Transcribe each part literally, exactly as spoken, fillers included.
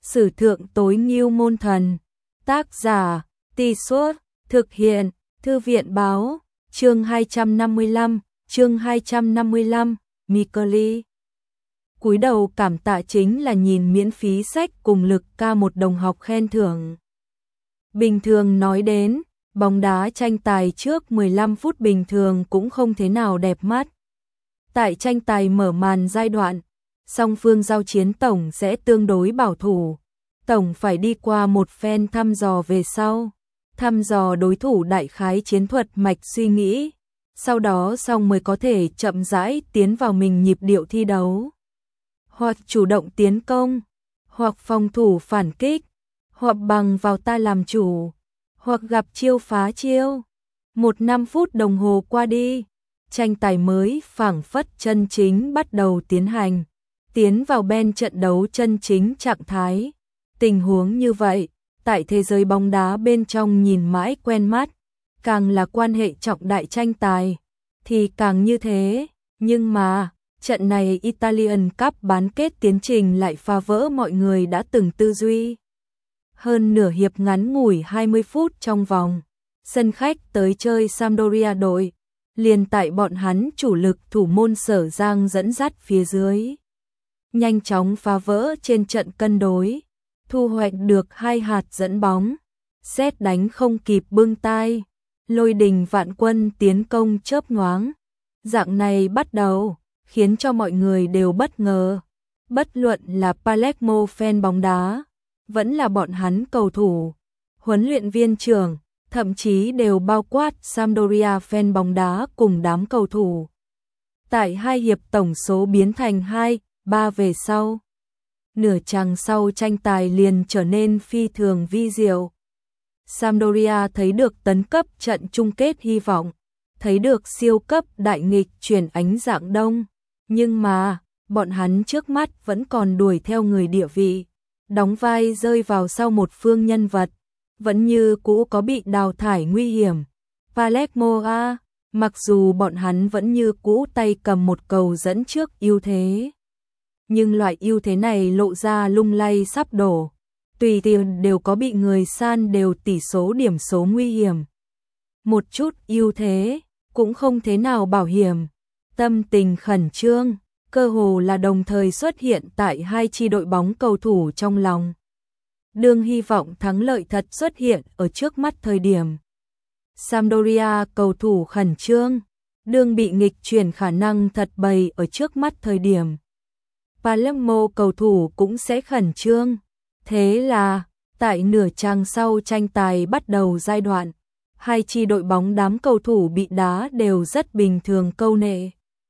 Sử thượng tối ngưu môn thần. Tác giả, Tì Suốt, thực hiện, Thư viện báo, chương hai trăm năm mươi lăm, chương hai trăm năm mươi lăm, Mikali. Cúi đầu cảm tạ chính là nhìn miễn phí sách cùng Lực ca một đồng học khen thưởng. Bình thường nói đến, bóng đá tranh tài trước mười lăm phút bình thường cũng không thế nào đẹp mắt. Tại tranh tài mở màn giai đoạn, song phương giao chiến tổng sẽ tương đối bảo thủ. Tổng phải đi qua một phen thăm dò về sau, thăm dò đối thủ đại khái chiến thuật mạch suy nghĩ, sau đó xong mới có thể chậm rãi tiến vào mình nhịp điệu thi đấu. Hoặc chủ động tiến công, hoặc phòng thủ phản kích, hoặc bằng vào ta làm chủ, hoặc gặp chiêu phá chiêu. Một năm phút đồng hồ qua đi, tranh tài mới phảng phất chân chính bắt đầu tiến hành, tiến vào bên trận đấu chân chính trạng thái. Tình huống như vậy, tại thế giới bóng đá bên trong nhìn mãi quen mắt, càng là quan hệ trọng đại tranh tài, thì càng như thế. Nhưng mà, trận này Italian Cup bán kết tiến trình lại phá vỡ mọi người đã từng tư duy. Hơn nửa hiệp ngắn ngủi hai mươi phút trong vòng, sân khách tới chơi Sampdoria đội, liền tại bọn hắn chủ lực thủ môn Sở Giang dẫn dắt phía dưới. Nhanh chóng phá vỡ trên trận cân đối, thu hoạch được hai hạt dẫn bóng, sét đánh không kịp bưng tai, lôi đình vạn quân tiến công chớp nhoáng. Dạng này bắt đầu, khiến cho mọi người đều bất ngờ. Bất luận là Palermo fan bóng đá, vẫn là bọn hắn cầu thủ, huấn luyện viên trưởng, thậm chí đều bao quát Sampdoria fan bóng đá cùng đám cầu thủ. Tại hai hiệp tổng số biến thành hai, ba về sau. Nửa chặng sau tranh tài liền trở nên phi thường vi diệu. Sampdoria thấy được tấn cấp trận chung kết hy vọng, thấy được siêu cấp đại nghịch chuyển ánh dạng đông. Nhưng mà, bọn hắn trước mắt vẫn còn đuổi theo người địa vị, đóng vai rơi vào sau một phương nhân vật, vẫn như cũ có bị đào thải nguy hiểm. Palermo a, mặc dù bọn hắn vẫn như cũ tay cầm một cầu dẫn trước ưu thế, nhưng loại ưu thế này lộ ra lung lay sắp đổ, tùy tiện đều có bị người san đều tỷ số điểm số nguy hiểm. Một chút ưu thế cũng không thế nào bảo hiểm. Tâm tình khẩn trương, cơ hồ là đồng thời xuất hiện tại hai chi đội bóng cầu thủ trong lòng. Đương hy vọng thắng lợi thật xuất hiện ở trước mắt thời điểm, Sampdoria cầu thủ khẩn trương, đương bị nghịch chuyển khả năng thật bày ở trước mắt thời điểm, Palermo cầu thủ cũng sẽ khẩn trương. Thế là, tại nửa chặng sau tranh tài bắt đầu giai đoạn, hai chi đội bóng đám cầu thủ bị đá đều rất bình thường câu nệ.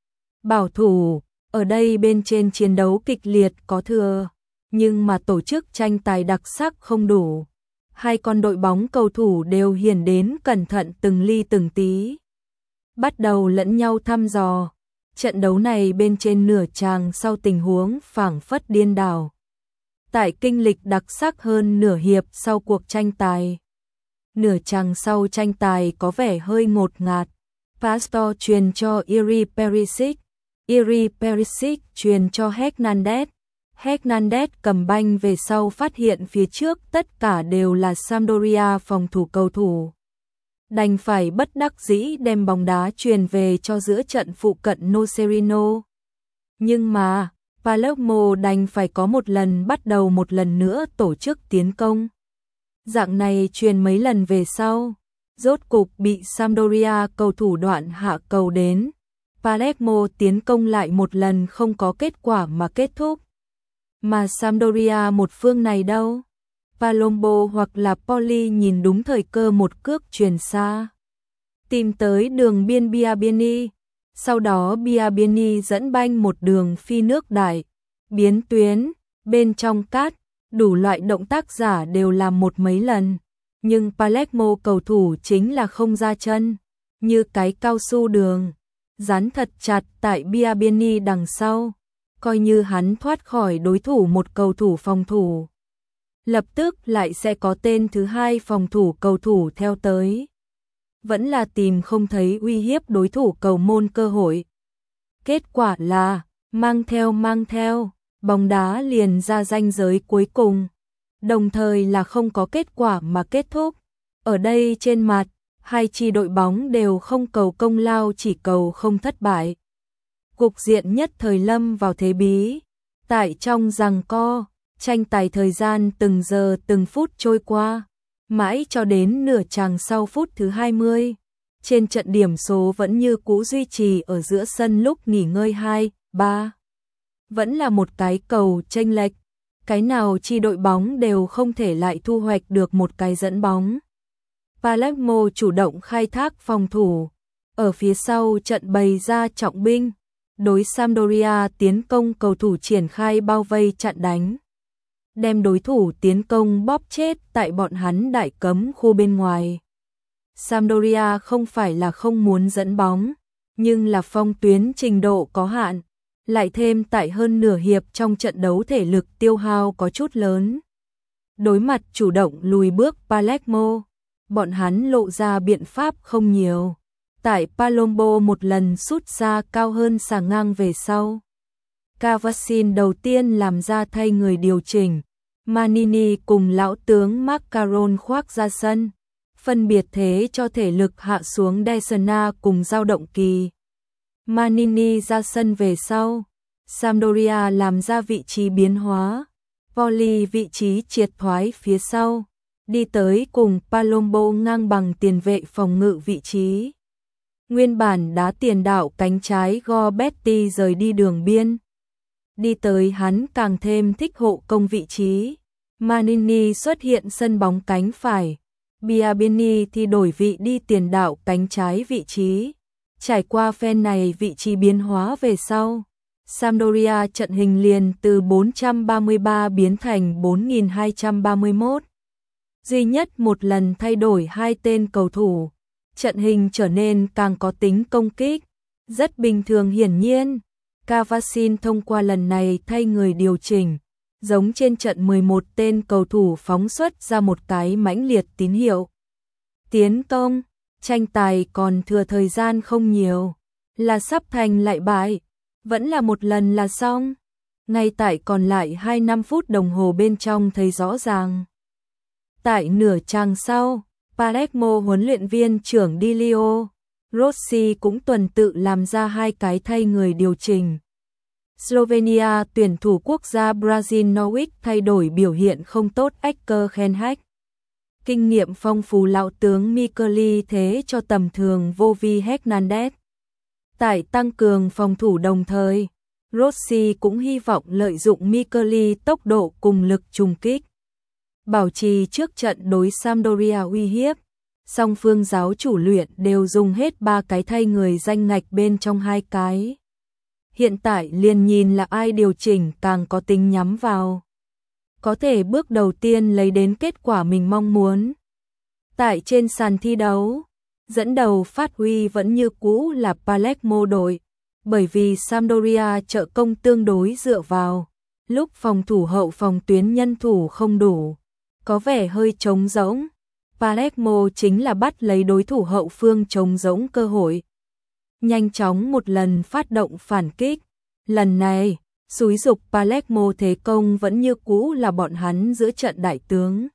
Bảo thủ, ở đây bên trên chiến đấu kịch liệt có thừa, nhưng mà tổ chức tranh tài đặc sắc không đủ. Hai con đội bóng cầu thủ đều hiển đến cẩn thận từng ly từng tí, bắt đầu lẫn nhau thăm dò. Trận đấu này bên trên nửa chặng sau tình huống phảng phất điên đảo. Tại kinh lịch đặc sắc hơn nửa hiệp sau cuộc tranh tài, nửa chặng sau tranh tài có vẻ hơi ngột ngạt. Pastor truyền cho Iri Perisic, Iri Perisic truyền cho Hernandez. Hernandez cầm banh về sau phát hiện phía trước tất cả đều là Sampdoria phòng thủ cầu thủ, đành phải bất đắc dĩ đem bóng đá truyền về cho giữa trận phụ cận Nocerino. Nhưng mà, Palermo đành phải có một lần bắt đầu một lần nữa tổ chức tiến công. Dạng này truyền mấy lần về sau, rốt cục bị Sampdoria cầu thủ đoạn hạ cầu đến. Palermo tiến công lại một lần không có kết quả mà kết thúc. Mà Sampdoria một phương này đâu? Palombo hoặc là Poli nhìn đúng thời cơ một cước truyền xa, tìm tới đường biên Biabiany. Sau đó Biabiany dẫn banh một đường phi nước đại, biến tuyến, bên trong cát, đủ loại động tác giả đều làm một mấy lần. Nhưng Palermo cầu thủ chính là không ra chân, như cái cao su đường, dán thật chặt tại Biabiany đằng sau, coi như hắn thoát khỏi đối thủ một cầu thủ phòng thủ, lập tức lại sẽ có tên thứ hai phòng thủ cầu thủ theo tới. Vẫn là tìm không thấy uy hiếp đối thủ cầu môn cơ hội. Kết quả là, mang theo mang theo, bóng đá liền ra ranh giới cuối cùng, đồng thời là không có kết quả mà kết thúc. Ở đây trên mặt, hai chi đội bóng đều không cầu công lao, chỉ cầu không thất bại. Cục diện nhất thời lâm vào thế bí. Tại trong giằng co, tranh tài thời gian từng giờ từng phút trôi qua, mãi cho đến nửa chàng sau phút thứ hai mươi. Trên trận điểm số vẫn như cũ duy trì ở giữa sân lúc nghỉ ngơi hai ba. Vẫn là một cái cầu chênh lệch, cái nào chi đội bóng đều không thể lại thu hoạch được một cái dẫn bóng. Palermo chủ động khai thác phòng thủ, ở phía sau trận bày ra trọng binh, đối Sampdoria tiến công cầu thủ triển khai bao vây chặn đánh, đem đối thủ tiến công bóp chết tại bọn hắn đại cấm khu bên ngoài. Sampdoria không phải là không muốn dẫn bóng, nhưng là phong tuyến trình độ có hạn, lại thêm tại hơn nửa hiệp trong trận đấu thể lực tiêu hao có chút lớn. Đối mặt chủ động lùi bước Palermo, bọn hắn lộ ra biện pháp không nhiều. Tại Palombo một lần sút ra cao hơn xà ngang về sau. Cavacin đầu tiên làm ra thay người điều chỉnh, Manini cùng lão tướng Macaron khoác ra sân, phân biệt thế cho thể lực hạ xuống Desena cùng dao động kỳ. Manini ra sân về sau, Sampdoria làm ra vị trí biến hóa, Poli vị trí triệt thoái phía sau, đi tới cùng Palombo ngang bằng tiền vệ phòng ngự vị trí. Nguyên bản đá tiền đạo cánh trái Gorbetti rời đi đường biên. Đi tới hắn càng thêm thích hộ công vị trí. Manini xuất hiện sân bóng cánh phải. Biabini thì đổi vị đi tiền đạo cánh trái vị trí. Trải qua phen này vị trí biến hóa về sau, Sampdoria trận hình liền từ bốn trăm ba mươi ba biến thành bốn nghìn hai trăm ba mươi mốt. Duy nhất một lần thay đổi hai tên cầu thủ, trận hình trở nên càng có tính công kích, rất bình thường. Hiển nhiên, Cavacin thông qua lần này thay người điều chỉnh, giống trên trận mười một tên cầu thủ phóng xuất ra một cái mãnh liệt tín hiệu. Tiến công, tranh tài còn thừa thời gian không nhiều, là sắp thành lại bại, vẫn là một lần là xong. Ngay tại còn lại hai mươi lăm phút đồng hồ bên trong thấy rõ ràng. Tại nửa chàng sau, Palermo huấn luyện viên trưởng Dilio Rossi cũng tuần tự làm ra hai cái thay người điều chỉnh. Slovenia tuyển thủ quốc gia Brazil Norwich thay đổi biểu hiện không tốt Eker Khenhak. Kinh nghiệm phong phú lão tướng Mikeli thế cho tầm thường Vovi Hernandez. Tại tăng cường phòng thủ đồng thời, Rossi cũng hy vọng lợi dụng Mikeli tốc độ cùng lực trùng kích, bảo trì trước trận đối Sampdoria uy hiếp. Song phương giáo chủ luyện đều dùng hết ba cái thay người danh ngạch bên trong hai cái. Hiện tại liền nhìn là ai điều chỉnh càng có tính nhắm vào, có thể bước đầu tiên lấy đến kết quả mình mong muốn. Tại trên sàn thi đấu, dẫn đầu phát huy vẫn như cũ là Palermo đội, bởi vì Sampdoria trợ công tương đối dựa vào, lúc phòng thủ hậu phòng tuyến nhân thủ không đủ, có vẻ hơi trống rỗng. Palermo chính là bắt lấy đối thủ hậu phương trống rỗng cơ hội, nhanh chóng một lần phát động phản kích. Lần này, xúi dục Palermo thế công vẫn như cũ là bọn hắn giữa trận đại tướng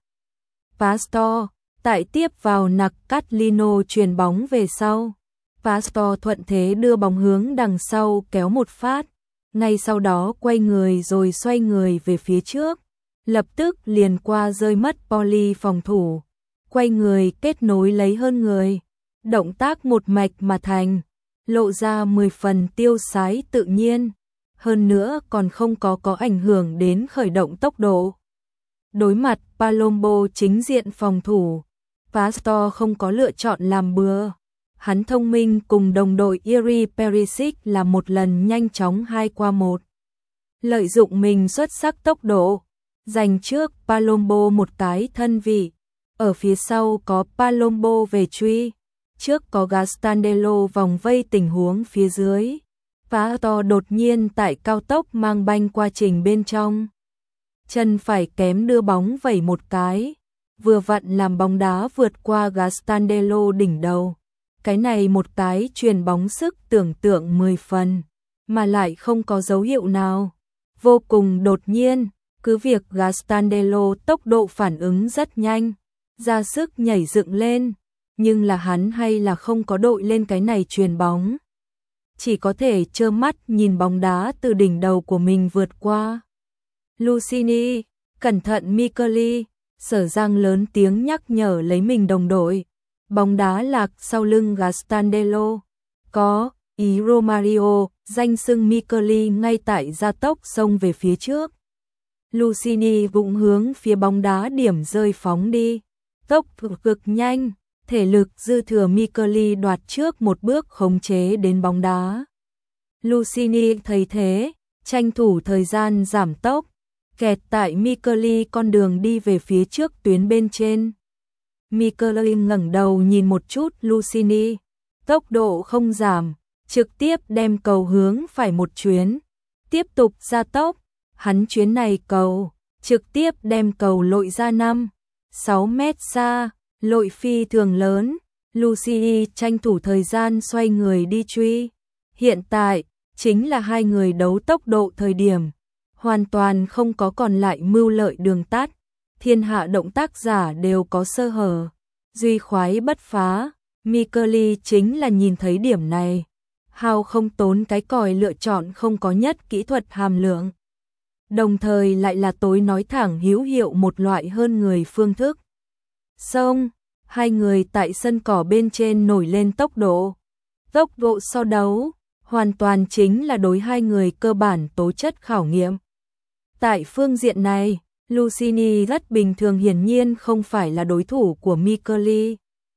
Pastor. Tại tiếp vào nặc Catlino truyền bóng về sau, Pastor thuận thế đưa bóng hướng đằng sau kéo một phát, ngay sau đó quay người rồi xoay người về phía trước, lập tức liền qua rơi mất Poli phòng thủ, quay người kết nối lấy hơn người, động tác một mạch mà thành, lộ ra mười phần tiêu sái tự nhiên, hơn nữa còn không có có ảnh hưởng đến khởi động tốc độ. Đối mặt Palombo chính diện phòng thủ, Pastor không có lựa chọn làm bừa. Hắn thông minh cùng đồng đội Iri Perisic là một lần nhanh chóng hai qua một. Lợi dụng mình xuất sắc tốc độ, giành trước Palombo một cái thân vị. Ở phía sau có Palombo về truy, trước có Gastandello vòng vây tình huống phía dưới. Pastor đột nhiên tại cao tốc mang banh qua trình bên trong. Chân phải kém đưa bóng vẩy một cái, vừa vặn làm bóng đá vượt qua Gastandello đỉnh đầu. Cái này một cái truyền bóng sức tưởng tượng mười phần, mà lại không có dấu hiệu nào. Vô cùng đột nhiên, Cứ việc Gastandelo tốc độ phản ứng rất nhanh, ra sức nhảy dựng lên, nhưng là hắn hay là không có đội lên cái này chuyền bóng. Chỉ có thể trơ mắt nhìn bóng đá từ đỉnh đầu của mình vượt qua. Lucini, cẩn thận Micheli, Sở Giang lớn tiếng nhắc nhở lấy mình đồng đội. Bóng đá lạc sau lưng Gastandelo. Có ý Romario, danh xưng Micheli ngay tại gia tốc xông về phía trước. Lucini vụng hướng phía bóng đá điểm rơi phóng đi. Tốc cực nhanh, thể lực dư thừa Micheli đoạt trước một bước khống chế đến bóng đá. Lucini thấy thế, tranh thủ thời gian giảm tốc, kẹt tại Micheli con đường đi về phía trước tuyến bên trên. Micheli ngẩng đầu nhìn một chút Lucini, tốc độ không giảm, trực tiếp đem cầu hướng phải một chuyến, tiếp tục gia tốc, hắn chuyến này cầu, trực tiếp đem cầu lội ra năm, sáu mét xa, lội phi thường lớn, Lucini tranh thủ thời gian xoay người đi truy. Hiện tại, chính là hai người đấu tốc độ thời điểm, hoàn toàn không có còn lại mưu lợi đường tắt, thiên hạ động tác giả đều có sơ hở, duy khoái bất phá, Micheli chính là nhìn thấy điểm này, hao không tốn cái còi lựa chọn không có nhất kỹ thuật hàm lượng, đồng thời lại là tối nói thẳng hữu hiệu một loại hơn người phương thức. Xong, hai người tại sân cỏ bên trên nổi lên tốc độ, tốc độ so đấu, hoàn toàn chính là đối hai người cơ bản tố chất khảo nghiệm. Tại phương diện này, Lucini rất bình thường hiển nhiên không phải là đối thủ của Micheli.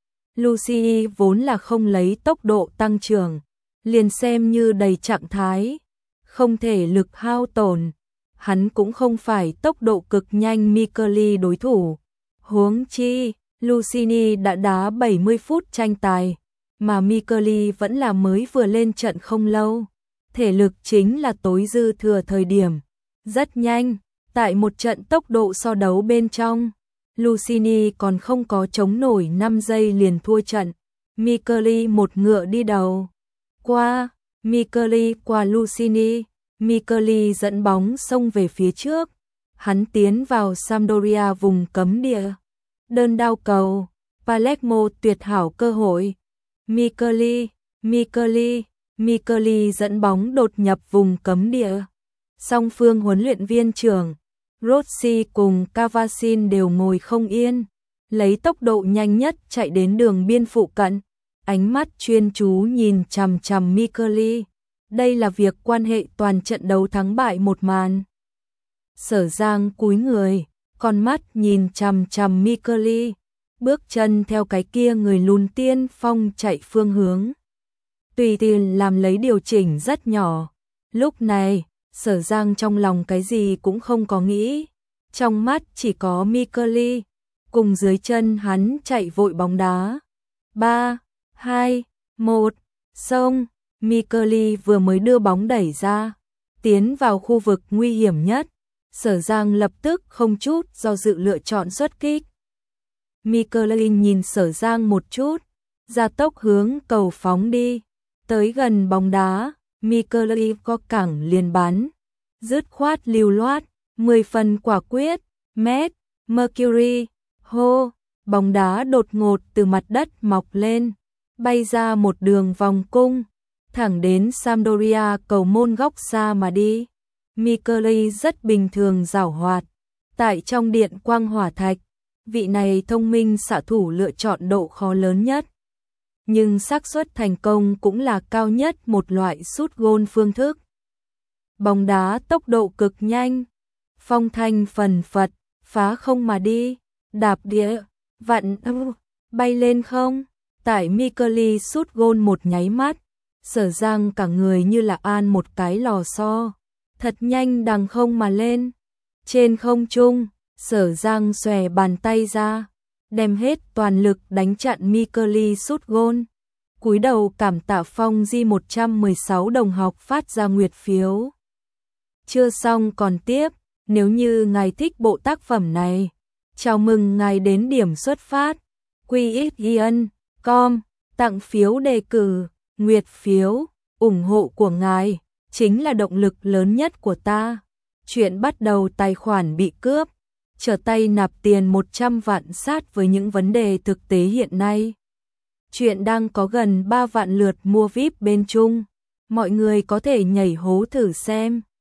Lucini vốn là không lấy tốc độ tăng trưởng, liền xem như đầy trạng thái, không thể lực hao tổn, hắn cũng không phải tốc độ cực nhanh Micheli đối thủ. Huống chi, Lucini đã đá bảy mươi phút tranh tài, mà Micheli vẫn là mới vừa lên trận không lâu, thể lực chính là tối dư thừa thời điểm. Rất nhanh, tại một trận tốc độ so đấu bên trong, Lucini còn không có chống nổi năm giây liền thua trận. Micheli một ngựa đi đầu. Qua, Micheli qua Lucini, Micheli dẫn bóng xông về phía trước. Hắn tiến vào Sampdoria vùng cấm địa. Đơn đao cầu, Palermo tuyệt hảo cơ hội. Micheli, Micheli, Micheli dẫn bóng đột nhập vùng cấm địa. Song phương huấn luyện viên trưởng Rossi cùng Cavasin đều ngồi không yên, lấy tốc độ nhanh nhất chạy đến đường biên phụ cận, ánh mắt chuyên chú nhìn chằm chằm Micheli. Đây là việc quan hệ toàn trận đấu thắng bại một màn. Sở Giang cúi người, con mắt nhìn chằm chằm Micheli, bước chân theo cái kia người lùn tiên phong chạy phương hướng. Tùy tiện làm lấy điều chỉnh rất nhỏ. Lúc này, Sở Giang trong lòng cái gì cũng không có nghĩ, trong mắt chỉ có Micheli, cùng dưới chân hắn chạy vội bóng đá. ba, hai, một, xông, Micheli vừa mới đưa bóng đẩy ra, tiến vào khu vực nguy hiểm nhất, Sở Giang lập tức không chút do dự lựa chọn xuất kích. Micheli nhìn Sở Giang một chút, ra tốc hướng cầu phóng đi, tới gần bóng đá. Micheli có cẳng liền bắn, dứt khoát lưu loát, mười phần quả quyết, mét, Mercury, hô, bóng đá đột ngột từ mặt đất mọc lên, bay ra một đường vòng cung, thẳng đến Sampdoria cầu môn góc xa mà đi. Micheli rất bình thường giảo hoạt, tại trong điện quang hỏa thạch, vị này thông minh xạ thủ lựa chọn độ khó lớn nhất. Nhưng xác suất thành công cũng là cao nhất một loại sút gôn phương thức. Bóng đá tốc độ cực nhanh, phong thanh phần phật, phá không mà đi, đạp địa, vặn bay lên không. Tại Micheli sút gôn một nháy mắt, Sở Giang cả người như là an một cái lò xo, thật nhanh đằng không mà lên. Trên không trung, Sở Giang xòe bàn tay ra, đem hết toàn lực đánh chặn Micheli sút gôn. Cúi đầu cảm tạ Phong Di một trăm mười sáu đồng học phát ra nguyệt phiếu. Chưa xong còn tiếp, nếu như ngài thích bộ tác phẩm này, chào mừng ngài đến điểm xuất phát. quy ích yên chấm com, tặng phiếu đề cử, nguyệt phiếu, ủng hộ của ngài, chính là động lực lớn nhất của ta. Chuyện bắt đầu tài khoản bị cướp, trở tay nạp tiền một trăm vạn sát với những vấn đề thực tế hiện nay. Chuyện đang có gần ba vạn lượt mua vi ai pi bên Trung. Mọi người có thể nhảy hố thử xem.